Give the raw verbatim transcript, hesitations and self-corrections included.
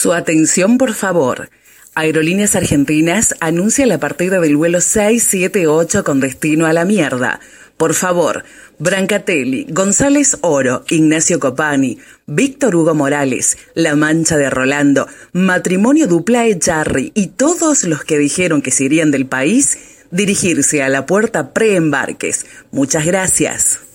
Su atención, por favor. Aerolíneas Argentinas anuncia la partida del vuelo seiscientos setenta y ocho con destino a la mierda. Por favor, Brancatelli, González Oro, Ignacio Copani, Víctor Hugo Morales, La Mancha de Rolando, Matrimonio Dupla Echarri y todos los que dijeron que se irían del país, dirigirse a la puerta preembarques. Muchas gracias.